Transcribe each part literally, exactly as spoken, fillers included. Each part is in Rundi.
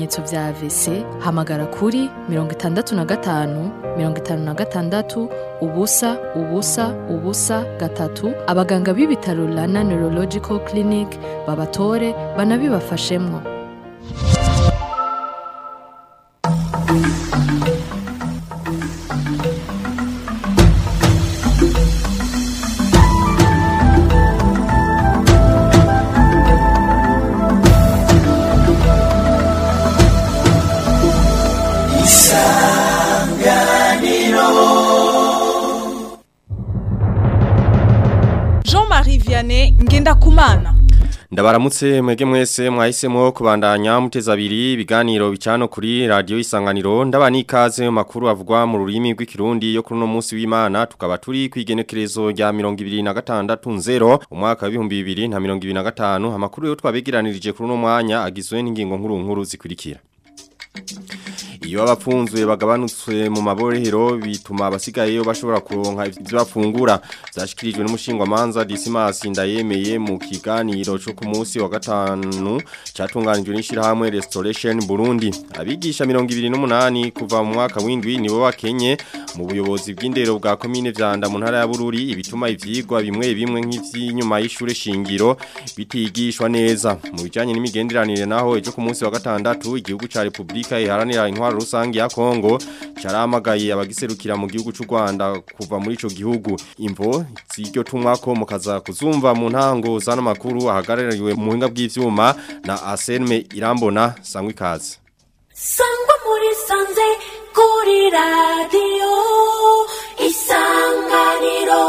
ibimenyetso vya A V C hamagara kuri mirongo itandatu na gatanu mirongo itanu na gatandatu ubusa ubusa ubusa gatatu abaganga b'ibitaro Rana Neurological Clinic babatore banabibafashemwo. Ngenda kumana Ndabaramutse mwege mwese mwahisemo kubandanya muteza abiri ibiganiro bicano kuri radio Isanganiro ndabani ikaze mu makuru avugwa mu rurimi rw'ikirundi yo kuri no munsi w'Imana tukaba turi kwigenekerezo rya mirongo ibiri na gatandatu nzero umwaka wa bihumbi bibiri na mirongo ibiri na gatanu amakuru yo twabegeranirije kuri no mwanya agizwe n'ingingo nkuru nkuru zikurikira. Iyo abapfunzwe bagabanutswe mu maborehero bituma abasigayeyo bashobora kuronka ivyo bafungura zashikirijwe n'umushingwa manza Dismas Ndayemeye mu kiganiro cyo ku munsi wa gatanu catunganijwe n'ishirahamwe Restoration Burundi. Abigisha mirongo ibiri n'umunani kuva mu mwaka w'indwi nibo bakenye mu buyobozi bw'indero bwa commune Vyanda mu ntara ya Bururi ibituma ivyigwa bimwe bimwe nk'ivy'inyuma y'ishure shingiro bitigishwa neza. Mu bijanye n'imigenderanire naho ejo ku munsi wa gatandatu igihugu ca Republika iharanira intwaro rusangi ya Kongo caramagaye abagiserukira mu gihugu c'u Rwanda kuva muri ico gihugu. Imvo ziryo tumwako mukaza kuzumva mu ntango zana makuru ahagarariwe mu hinga bw'ivyuma na Aselme Irambona sangwe kazi. Sangwa muri sanze kuri radio Isanganiro.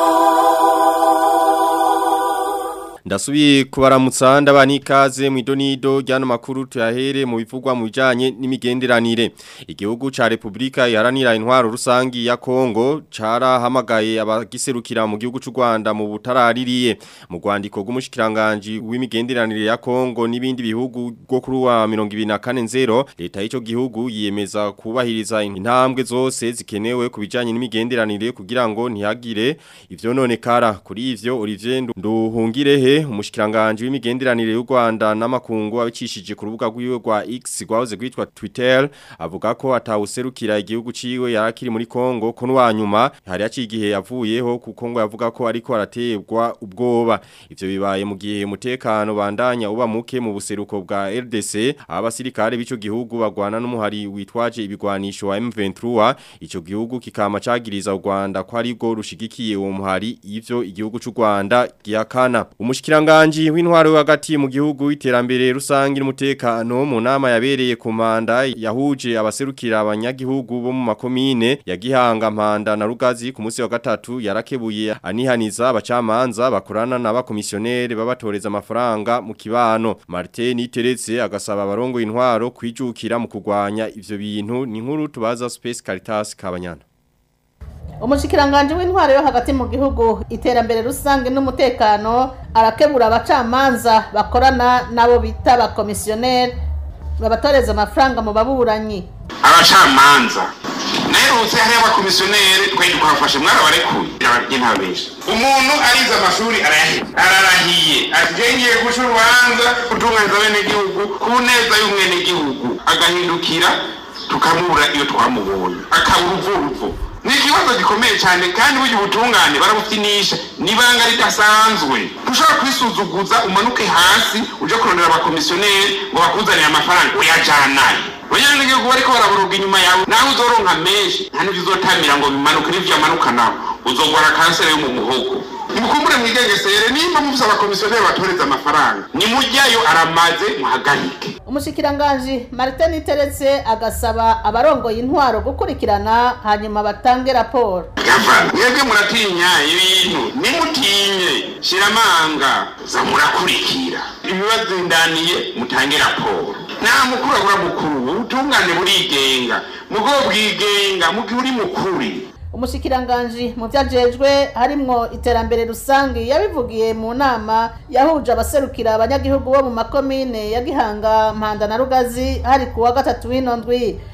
Ndasubiye kubaramutsa ndabani ikaze mu idonido ryano makuru tuyahere mu bivugwa mu bijanye n'imigenderanire. Igihugu ca Republika iharanira intwaro rusangi ya Kongo carahamagaye abagiserukira mu gihugu c'u Rwanda mu butaraririye. Mu rwandiko rw'umushikiranganje w'imigenderanire ya Kongo n'ibindi bihugu bwo kuri wa mirongo ibiri na kane nzero leta y'ico gihugu yiyemeza kubahiriza intambwe zose zikenewe ku bijanye n'imigenderanire kugira ngo ntihagire ivyononekara. Kuri ivyo Olivier Nduhungirehe umushikiranganje w'imigenderanire y'u Rwanda n'amakungu abicishije ku rubuga rw'iwe rwa X rwahoze rwitwa Twitter avuga ko atawuserukira igihugu ciwe yarakiri muri Kongo ko n'uwanyuma hari yaciye igihe yavuyeho kuko ngo yavuga ko ariko aratebwa ubwoba. Ivyo bibaye mu gihe umutekano bandanya uba muke mu buseruko bwa R D C abasirikare b'ico gihugu bagwana n'umuhari witwaje ibigwanisho wa M vingt-trois ico gihugu kikama cagiriza u Rwanda ko ari bwo rushigikiye uwo muhari ivyo igihugu c'u Rwanda giyakana. Umushikiranganje w'intwaro hagati mu gihugu iterambere rusangi n'umutekano mu nama yabereye ku manda yahuje abaserukira abanyagihugu bo mu makomine ya Gihanga Mpanda na Rugazi ku munsi wa gatatu yarakebuye anihaniza abacamanza bakorana n'abakomisiyoneri babatoreza amafaranga mu kibano. Martin Iteretse agasaba abarongo intwaro kwijukira mu kugwanya ivyo bintu ni nkuru tubaza Space Caritas Kabanyana. Umushikiranganje w'intwaro yo hagati mu gihugu iterambere rusange n'umutekano arakebura abacamanza bakorana nabo bita abakomisiyoneri babatoreza amafaranga mu baburanyi. Abacamanza nerutse hari abakomisiyoneri twende kwafashe mwara barekuye abarye ntabesha. Umuntu ariza amashuri arayahe ararahiye ajengiye gushurubanza kutunganza bene gihugu ku neza y'umwene gihugu agahindukira tukamura iyo twamubonye akaburuvuruvu. Ni kibazo gikomeye cyane kandi buryo butungane barabutinisha nibanga ridasanzwe. Ushaka kwisuzuguza umanuke hasi uje kurondera abakomisiyoneri ngo bakuzanire amafaranga uyajana. Wenyine ngo bariko baraburuga inyuma yawe nawe uzoronka menshi nta nivyo uzotamira ngo bimanuke n'ivyo amanuka nawe uzogwara kansere yo mu muhogo. Mukumbure mwigengesere nimba mufisa abakomisiyoneri batoreza amafaranga ni mujyayo aramaze muhagarike. Umushikiranganje Martin Iteretse agasaba abarongoye intwaro gukurikirana hanyuma batange raporo. Mwebwe muratinya ibintu nimutinye shiramanga zamurakurikira ibibazo indaniye mutange raporo. Na mukuru agura mukuru utungane burigenga mugo bwigenga mugi uri mukuri. Umushikiranganje mu vyajejwe harimwo iterambere rusangi yabivugiye mu nama yahuje abaserukira abanyagihugu bo mu makomine ya Gihanga Mpanda na Rugazi hari kuwa gatatu w'inondwi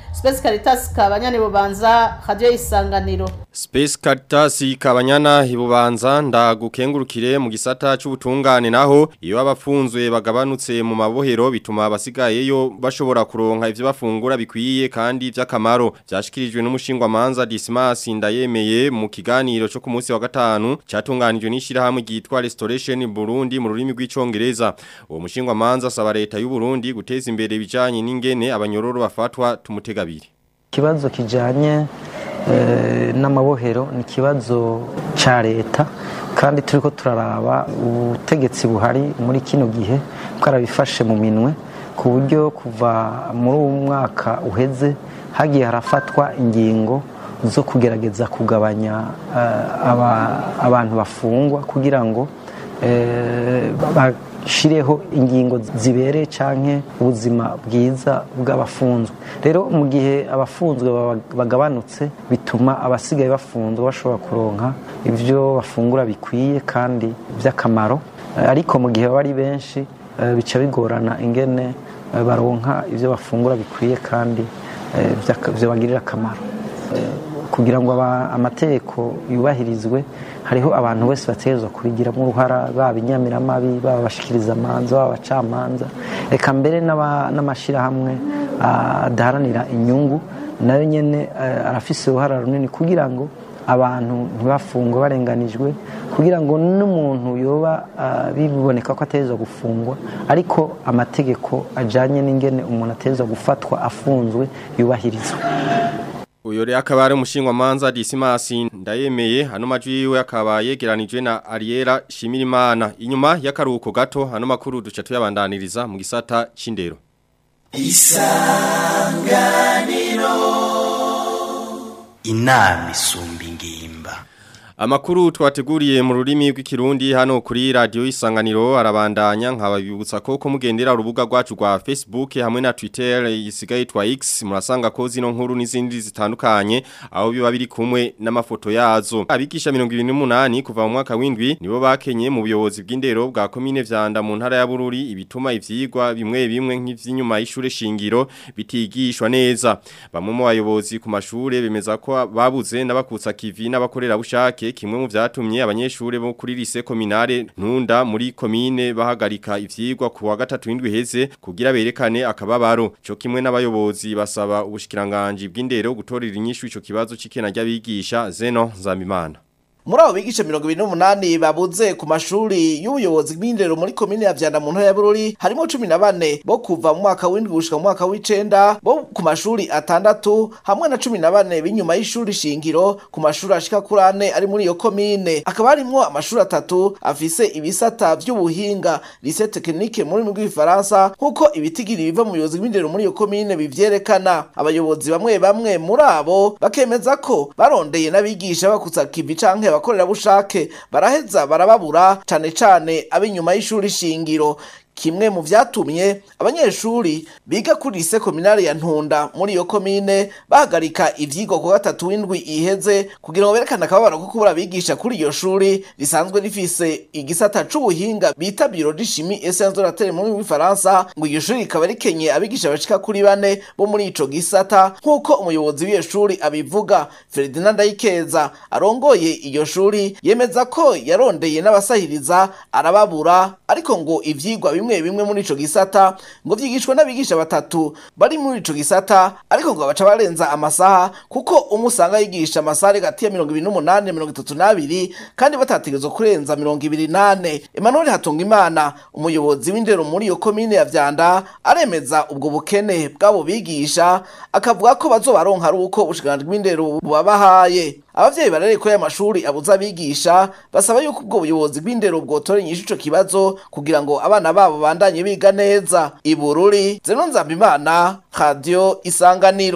Space Caritas Kabanyana Bubanza Radio Isanganiro. Space Caritas Kabanyana Ibubanza ndagukengurukire mu gisata c'ubutungane naho iyo abafunzwe bagabanutse mu mabohero bituma abasigayeyo bashobora kuronka ivyo bafungura bikwiye kandi vy'akamaro byashikirijwe n'umushingwa manza Dismas Ndayemeye mu kiganiro cyo ku munsi wa gatanu cyatunganijwe n'ishira hamwe gitwa Restoration Burundi mu rurimi rw'icongereza. Uwo mushingwa manza asaba leta y'u Burundi guteza imbere bijanye n'ingene abanyororo bafatwa tumutegabiri. Kibazo kijanye e, n'amabohero ni kibazo ca leta kandi turiko turaraba ubutegetsi buhari muri kino gihe bwarabifashe mu minwe ku buryo kuva muri uwo mwaka uheze hagiye harafatwa ingingo zo kugerageza kugabanya uh, aba, abantu bafungwa kugira ngo uh, bashireho ingingo zibereye canke ubuzima bwiza bw'abafunzwe. Rero mu gihe abafunzwe bagabanutse bituma abasigaye bafunzwe bashobora kuronka ivyo bafungura bikwiye kandi by'akamaro, ariko mu gihe bari benshi uh, bica bigorana ingene uh, baronka ivyo bafungura bikwiye kandi byo bagirira akamaro. Kugira ngo amategeko yubahirizwe hariho abantu bose bategerezwa kubigiramo uruhara, baba inyamiramabi, baba bashikiriza amanza, baba abacamanza, reka mbere n'amashirahamwe adaharanira inyungu nayo nyene arafise uruhara runini kugira ngo abantu ntibafungwe barenganijwe, kugira ngo n'umuntu yoba uh, biboneka ko atezwa gufungwa ariko amategeko ajanye n'ingene umuntu atezwa gufatwa afunzwe yubahirizwe. Uyo re akaba ari umushingwa manza Dismas Ndayemeye, hano majwi yiwe akaba yegeranijwe na Ariera Shimirimana. Inyuma y'akaruhuko gato hano makuru duca tuyabandaniriza mu gisata c'indero. Isanganiro inama isumba ingimba. Amakuru twateguriye mu rurimi rw'ikirundi hano kuri radio Isanganiro arabandanya nkababibutsa ko ko mugendera urubuga rwacu rwa Facebook hamwe na Twitter isigaye twa X murasanga ko zino nkuru n'izindi zitandukanye aho biba biri kumwe n'amafoto yazo. Abigisha mirongo ibiri n'umunani kuva mu mwaka w'indwi nibo bakenye mu buyobozi bw'indero bwa komine Vyanda mu ntara ya Bururi ibituma ivyigwa bimwe bimwe nk'ivy'inyuma y'ishure shingiro bitigishwa neza. Bamwe mu bayobozi ku mashure bemeza ko babuze n'abakutsa kivi n'abakorera bushake kimwe mu vyatumye abanyeshure bo kuri lycée communale Ntunda muri komine bahagarika ivyigwa ku wa gatatu w'indwi heze kugira berekane akababaro. Cyo kimwe n'abayobozi basaba ubushikiranganje bw'indero gutorera inyishu ico kibazo cikena ry'abigisha Zeno Nzambimana. Muri abo bigisha mirongo ibiri n'umunani babuze ku mashuri y'ubuyobozi bw'indero muri komine ya Vyanda mu ntara ya Bururi harimo cumi na bane bo kuva mu mwaka w'indwi gushika mu mwaka w'icenda bo ku mashuri atandatu hamwe na cumi na bane b'inyuma y'ishuri shingiro ku mashuri ashika kuri ane ari muri iyo komine. Akaba harimwo amashuri atatu afise ibisata vy'ubuhinga lycée technique muri mu Gifaransa nkuko ibitigiri biva mu buyobozi bw'indero muri iyo komine bivyerekana. Abayobozi bamwe bamwe muri abo bakemeza ko barondeye n'abigisha bakutsa kivi canke bakorera bushake baraheza barababura cane cane abinyuma y'ishuri shingiro. Kimwe mu vyatumye abanyeshuri biga kuri lycée communale ya Ntunda muri iyo komine bahagarika ivyigwa ku gatatu w'indwi iheze kugira ngo berekane akababaro ko kubura bigisha kuri iyo shuri risanzwe rifise igisata c'ubuhinga bita biro d'chimie et sciences de la terre muri Faransa, ngo iyo shuri ikaba rikenye abigisha bashika kuri bane bo muri ico gisata nkuko umuyobozi w'iyo shuri abivuga. Ferdinand Ndayikeza arongoye iyo shuri yemeza ko yarondeye n'abasahiriza arababura, ariko ngo ivyigwa bimwe bimwe muri ico gisata ngo vyigishwa n'abigisha batatu bari muri ico gisata, ariko ngo baca barenza amasaha kuko umusanga yigisha amasaha gati ya mirongo ibiri n'umunani na mirongo itatu n'abiri kandi batategerezwa kurenza mirongo ibiri n'ane. Emmanuel Hatungimana umuyobozi w'indero muri iyo komine ya Vyanda aremeza ubwo bukene bwabo bigisha, akavuga ko bazobaronka ari uko ubushikiranganje bw'indero bubabahaye. Abavyeyi barere ko y'amashuri abuza bigisha basaba yuko ubwo buyobozi bw'indero bwotora inyishu ico kibazo kugira ngo abana babo bandanye biga neza. I Bururi, Zeno Nzambimana, Radio Isanganiro.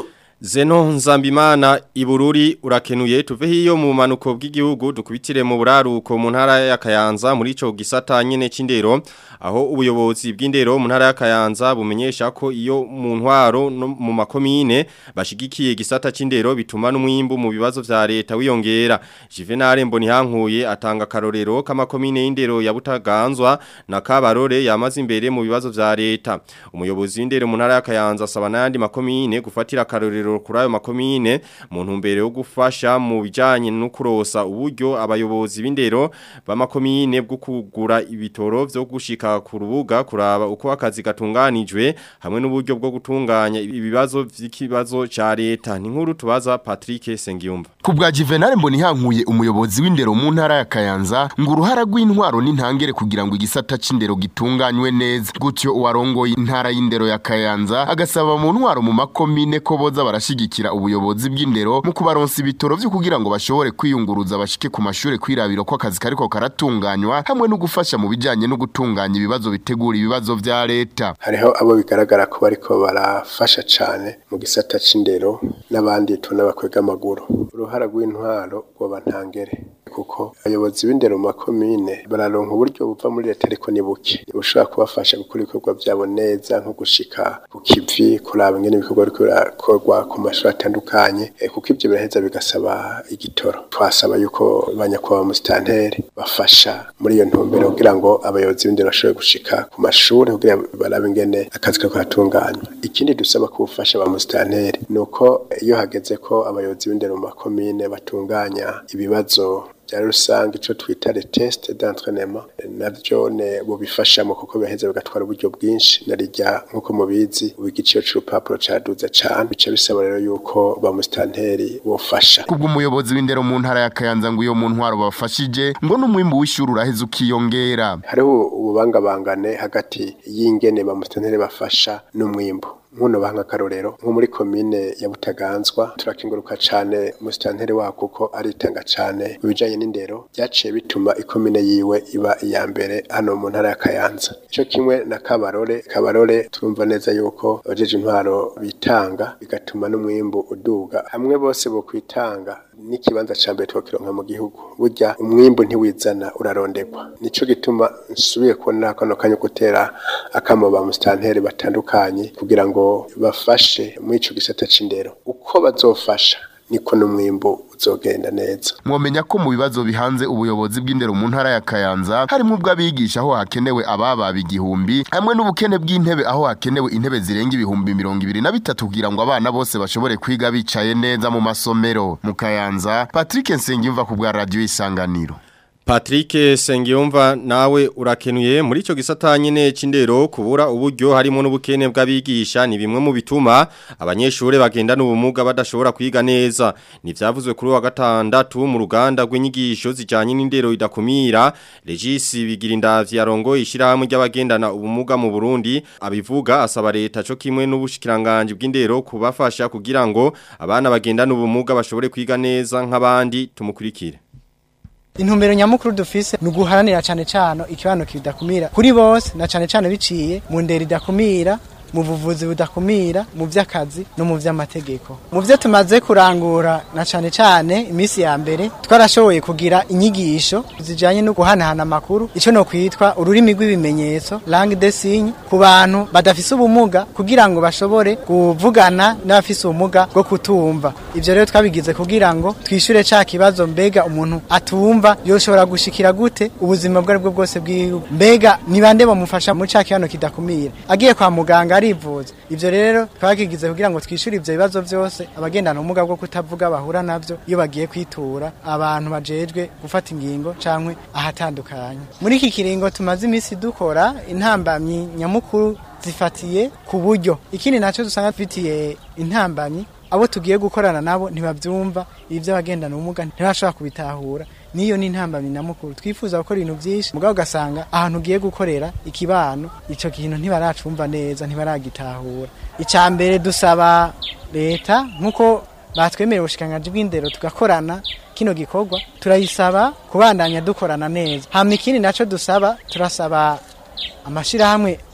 Zeno Nzambimana Ibururi urakenuye tuve hiyo mu manuko bw'igihugu dukubitire mu buraruko mu ntara ya Kayanza muri ico gisata nyene c'indero aho ubuyobozi bw'indero mu ntara ya Kayanza bumenyesha ko iyo mu ntwaro no mu makomine bashigikiye gisata c'indero bituma n'umwimbu mu bibazo vya leta wiyongera. Juvenal Mbonihankuye atanga karorero k'amakomine y'indero ya Butaganzwa na Kabarore yamaze imbere mu bibazo vya leta. Umuyobozi w'indero mu ntara ya Kayanza asaba n'andi makomine gufatira karorero kuri ayo makomine mu ntumbero yo gufasha mu bijanye no kurosa uburyo abayobozi b'indero b'amakomine bwo kugura ibitoro vyo gushika ku rubuga kuraba uko akazi gatunganijwe hamwe n'uburyo bwo gutunganya ibibazo vy'ikibazo ca leta. Ni nkuru tubaza Patrick Sengiyumva. Kubwa Juvenal Mbonihankuye umuyobozi w'indero mu ntara ya Kayanza ngo uruhara rw'intwaro n'intangere kugira ngo igisata c'indero gitunganywe neza. Gutyo uwarongoye intara y'indero ya Kayanza agasaba mu ntwaro mu makomine ko boza barashigikira ubuyobozi bw'indero mu kubaronsa ibitoro vyo kugira ngo bashobore kwiyunguruza bashike ku mashure kwirabiro ko akazi kariko karatunganywa hamwe no gufasha mu bijanye no gutunganya ibibazo bitegura ibibazo vya leta. Hariho abo bigaragara ko bariko barafasha cane mu gisata c'indero n'abandi tunabakwega amaguru. Uruhara rw'intwaro rwo bantangere kuko abayobozi b'indero mu makomine bararonka uburyo buva muri leta ariko ni buke bushobora kubafasha gukora ibikorwa byabo neza nko gushika ku kivi kuraba ingene ibikorwa bikorwa ku mashuri atandukanye e, kuko ibyo biraheza bigasaba igitoro. Twasaba yuko banyakwa musitanteri bafasha muri iyo ntumbero kugira ngo abayobozi b'indero bashobore gushika ku mashuri kugira barabe ingene akazi kako katunganywa. Ikindi dusaba ko ubufasha ba musitanteri nuko iyo hageze ko abayobozi b'indero mu makomine batunganya ibibazo byari rusange ico twita les tests d'entraînement navyo ne bubifasha mu kuko biheza bigatwara uburyo bwinshi narijya nkuko mubizi ubigiciyo c'urupapuro caduza cyane bice bisaba rero yuko ba mustanteri bofasha. Kubwo umuyobozi w'indero mu ntara ya Kayanza ngo iyo mu ntwaro bafashije ngo n'umwimbu w'ishuri uraheze ukiyongera. Hariho ububangabangane hagati y'ingene ba mustanteri bafasha n'umwimbu. Nkuno banga karorero nko muri komine ya Butaganzwa turakinguruka cyane musitanteri wa kuko aritanga cyane bijanye n'indero byaciye bituma ikomine yiwe iba iya mbere hano mu ntara ya Kayanza. Cyo kimwe na Kabarore Kabarore turumva neza yuko abajeje intwaro bitanga bigatuma n'umwimbu uduga hamwe bose bo kwitanga n'ikibanza cambe twokironka mu gihugu burya umwimbu ntiwizana urarondegwa. Nico gituma nsubiye kubona kano kanyo gutera akamo ba musitanteri batandukanye kugira ngo bafashe mu ico gisata c'indero uko bazofasha niko n'umwimbo uzogenda neza. Mwomenya ko mu bibazo bihanze ubuyobozi bw'indero mu ntara ya Kayanza harimo ubwabigisha aho hakenewe ababa igihumbi hamwe n'ubukene bw'intebe aho hakenewe intebe zirenga ibihumbi mirongo ibiri na bitatu kugira ngo abana bose bashobore kwiga bicaye neza mu masomero. Mu Kayanza Patrick Nsengiyumva ku bwa Radio Isanganiro. Patrick Sengiyumva nawe urakenuye muri ico gisata nyene c'indero kubura uburyo harimo n'ubukene bw'abigisha ni bimwe mu bituma abanyeshure bagendana ubumuga badashobora kwiga neza. Nivyavuzwe kuri wa gatandatu mu ruganda rw'inyigisho zijanye n'indero idakumira Regis Bigirindavyi yarongo ishirahamwe ry'abagendana ubumuga mu Burundi abivuga asaba leta cyo kimwe n'ubushikiranganje bw'indero kubafasha kugira ngo abana bagendana ubumuga bashobore kwiga neza nk'abandi. Tumukurikire. Intumbero nyamukuru dufise nuguharanira cyane cyane ikibano kidakumira kuri bose na cyane cyane biciye mu ndero idakumira mu buvuzi budakumira mu vy'akazi no mu vy'amategeko. Mu vyo tumaze kurangura na cyane cyane imisi ya mbere twarashoboye kugira inyigisho zijanye no guhanahana makuru ico no kwitwa ururimi rw'ibimenyetso langue des signes ku bantu badafise ubumuga kugira ngo bashobore kuvugana n'abafise ubumuga bwo kutumva. Ivyo rero twabigize kugira ngo twishure ca kibazo mbega umuntu atumva yoshobora gushikira gute ubuzima bwa bwo bwose bw'igihugu, mbega ni bande bamufasha mu ca kibano kidakumira agiye kwa muganga arivuza. Ivyo rero twakigize kugira ngo twishure ivyo bibazo vyose abagendana ubumuga bwo kutavuga bahura navyo iyo bagiye kwitura abantu bajejwe gufata ingingo cankwe ahatandukanye. Muri iki kiringo tumaze imisi dukora intambamyi nyamukuru zifatiye ku buryo. Ikindi naco dusanga twitiye intambamyi abo tugiye gukorana nabo ntibavyumva ivyo abagendana ubumuga ntibashobora kubitahura. Niyo ni intambamyi nyamukuru twifuza gukora ibintu byinshi mugabo ugasanga ahantu ugiye gukorera ikibano ico kintu ntibaracumva neza ntibaragitahura. Icambere dusaba leta nkuko batwemerera ubushikanganje bw'indero tugakorana kino gikorwa turayisaba kubandanya dukorana neza. Hamwe ikindi naco dusaba turasaba amashira hamwe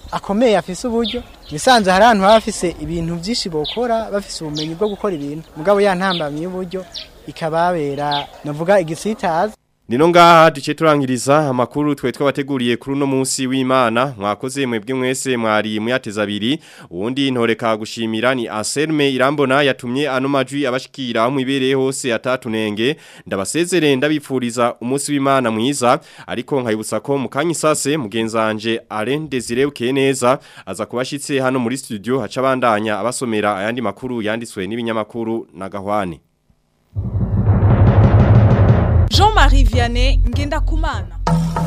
akomeye afise uburyo bisanzwe hari ahantu bafise ibintu byinshi bokora bafise ubumenyi bwo gukora ibintu mugabo ya ntambamye y'uburyo ikababera navuga igisitaza. Nino ngaha duce turangiriza amakuru twe twabateguriye kuri uno munsi w'Imana mwakoze mwebwe mwese mwari muyateza abiri uwundi ntoreka gushimira ni Anselme Irambona yatumye ano majwi abashikira mu ibereye hose atatunenge ndabasezere ndabipfuriza umunsi w'Imana mwiza ariko nkayibutsa ko mukanyi sase mugenzanje Alain Desire Ukeneza aza kubashitse hano muri studio haca bandanya abasomera ayandi makuru yanditswe n'ibinyamakuru na Gahwane. Jean-Marie Vianney Ngendakumana.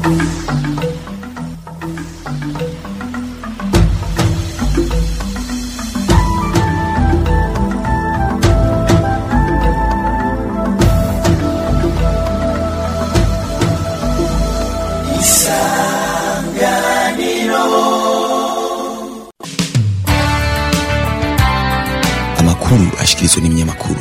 Amakuru ashikirizwa n'ibinyamakuru.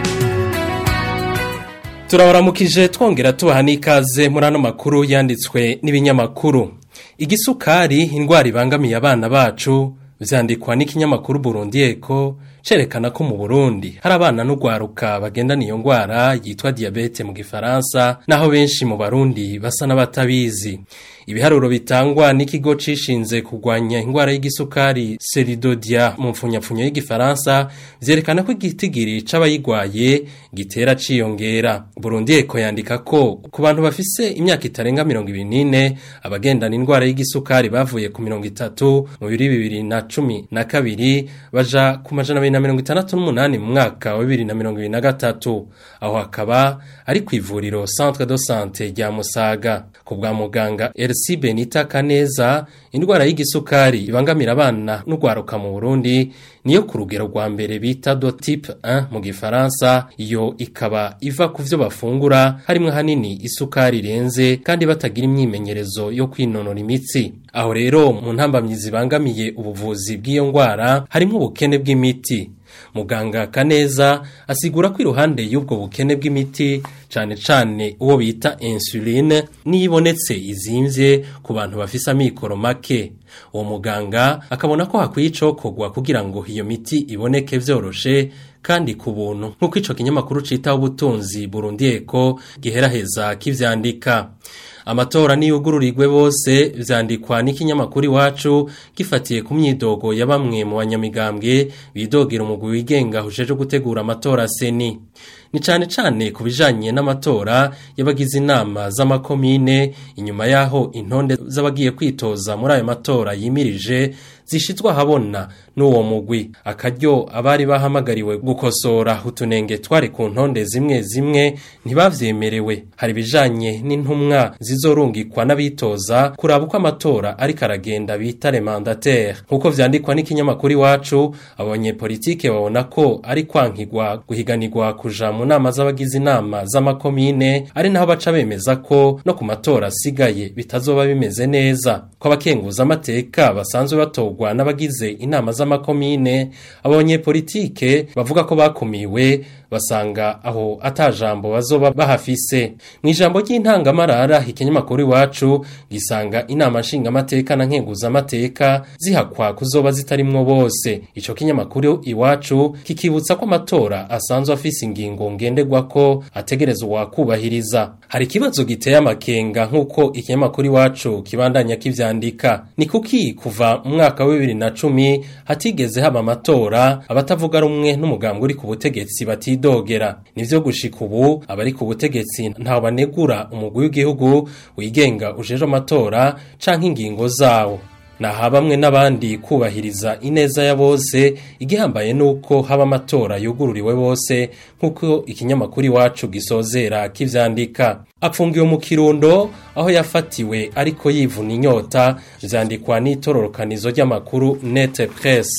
Turabaramukije twongera tubaha n'ikaze muri ano makuru yanditswe n'ibinyamakuru. Igisukari indwara ibangamiye abana bacu vyandikwa n'ikinyamakuru Burundi Eko cerekana ko mu Burundi hari abana n'ugwaruka bagendana iyo ndwara yitwa diabete mu gifaransa naho benshi mu Barundi basa n'abatabizi. Ibiharuro bitangwa n'ikigo cishinze kugwanya indwara y'igisukari Seridodia mu mfunyapfunyo y'igifaransa vyerekana ko igitigiri c'abayigwaye gitera ciyongera. Burundi Eko yandika ko ku bantu bafise imyaka itarenga mirongo ibiri n'ine abagendana indwara y'igisukari bavuye ku mirongo itatu mu bibiri na cumi na kabiri baja ku majana abiri na mirongo itandatu n'umunani mu mwaka wa bibiri na mirongo ibiri na gatatu aho hakaba ari kw'ivuriro Centre de Santé rya Musaga. Ku bwa muganga Elsie Benita Kaneza indwara y'igisukari ibangamira abana n'ugwaruka mu Burundi niyo ku rugero rwa mbere bita do type un mu gifaransa iyo ikaba iva ku vyo bafungura harimwe hanini isukari irenze kandi batagira imyimenyerezo yo kwinonora imitsi. Aho rero mu ntambamyi zibangamiye ubuvuzi bw'iyo ndwara harimo ubukene bw'imiti. Muganga Kaneza asigura ko iruhande y'ubwo bukene bw'imiti cane cane uwo bita insuline nibonetse izimvye ku bantu bafisa mikoro make. Uwo muganga akabona ko hakwiye icokogwa kugira ngo iyo miti iboneke vyoroshe kandi ku buntu nk'uko ico kinyamakuru citaho ubutunzi Burundi Eko giheraheza kivyandika. Amatora niyugururirwe bose vyandikwa n'ikinyamakuru Iwacu gifatiye ku myidogo ya bamwe mu banyamigambwe bidogera umugwi wigenga ujeje gutegura amatora seni. Ni cane cane kubijanye n'amatora yabagize inama z'amakomine inyuma yaho intonde z'abagiye kwitoza muri ayo matora yimirije zishitwa habona n'uwo mugwi akaryo abari bahamagariwe gukosora utunenge twari ku ntonde zimwe zimwe ntibavyemerewe. Hari bijanye n'intumwa zizorungikwa n'abitoza kuraba uko amatora ari karagenda bita les mandataires nkuko vyandikwa n'ikinyamakuru Iwacu. Abanyepolitike babona ko ari kwankigwa guhiganirwa kuja mu nama z'abagize inama z'amakomine ari naho baca bemeza ko no ku matora asigaye bitazoba bimeze neza ko abakenguza amateka basanzwe batogwa n'abagize inama z'amakomine. Abanyepolitike bavuga ko bakumiwe basanga aho atajambo bazoba bahafise. Mu ijambo ry'intangamarara ikinyamakuru Iwacu gisanga inama nshinga amateka na nkenguza amateka zihakwa kuzoba zitarimwo bose. Ico kinyamakuru Iwacu kikibutsa ko amatora asanzwe afise ingingo ngendegwa ko ategerezwa kubahiriza. Hari ikibazo giteye amakenga nk'uko ikinyamakuru Iwacu kibandanya kivyandika. Ni kuki kuva mu mwaka wa bibiri na cumi hatigeze haba amatora abatavuga rumwe n'umugambwe uri ku butegetsi batidogera. Nivyo gushika ubu abari ku butegetsi ntaho banegura umugwi w'igihugu wigenga ujeje amatora canke ingingo zawo. Naha bamwe n'abandi kubahiriza ineza ya bose igihambaye nuko haba amatora yugururiwe bose nkuko ikinyamakuru Iwacu gisozera kivyandika. Apfungiwe mu Kirundo aho yafatiwe ariko yivuna inyota vyandikwa n'itororokanizo ry'amakuru Net Presse.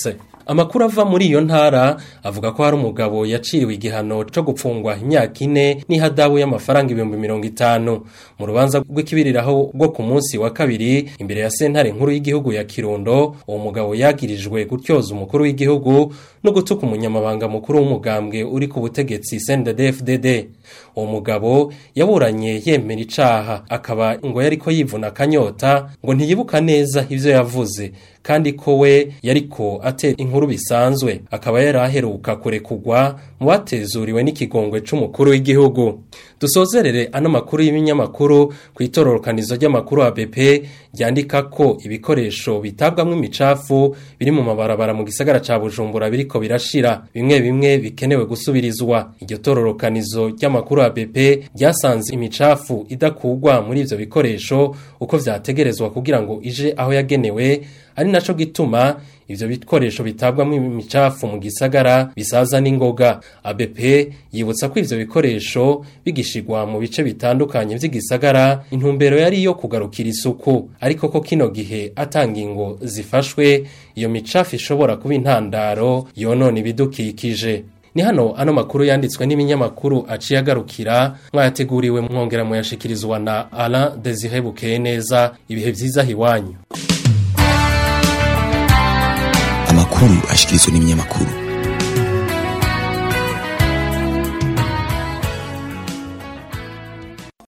Amakuru ava muri iyo ntara avuga ko hari umugabo yaciriwe igihano cyo gupfungwa imyaka ine n'ihadabu y'amafaranga ibihumbi mirongo itanu mu rubanza rw'ikibiriraho rwo ku munsi wa kabiri imbere ya sentare nkuru y'igihugu ya Kirundo. Uwo mugabo yagirijwe gutyoza umukuru w'igihugu no gutuka umunyamabanga mukuru w'umugambwe uri ku butegetsi C N D D F D D. Uwo mugabo yaburanye yemera icaha, akaba ngo yariko yivuna kanyota ngo ntiyibuka neza ivyo yavuze kandi ko we yariko atera inkuru bisanzwe, akaba yaraheruka kurekugwa mu batezuriwe n'ikigongwe c'umukuru w'igihugu. Dusozerere ano makuru y'ibinyamakuru ku itororokanizo ry'amakuru A B P ryandika ko ibikoresho bitabwamwe imicafu biri mu mabarabara mu gisagara ca Bujumbura biriko birashira, bimwe bimwe bikenewe gusubirizwa. Iryo tororokanizo ry'amakuru A B P ryasanze imicafu idakugwa muri ivyo bikoresho uko vyategerezwa kugira ngo ije aho yagenewe, ari naco gituma ivyo bikoresho bitabwamwe imicafu mu gisagara bisaza n'ingoga. A B P yibutsa ko ivyo bikoresho bigishigwa mu bice bitandukanye vy'igisagara, intumbero yari yo kugarukira isuku, ariko ko kino gihe atanga ingo zifashwe iyo micafu ishobora kuba intandaro yonona ibidukikije. Ni hano ano makuru yanditswe n'ibinyamakuru aciye agarukira, mwayateguriwe mwongera muyashikirizwa na Alain Désiré Bukeneza. Ibihe vyiza hiwanyu. Amakuru ashikirizwa n'ibinyamakuru.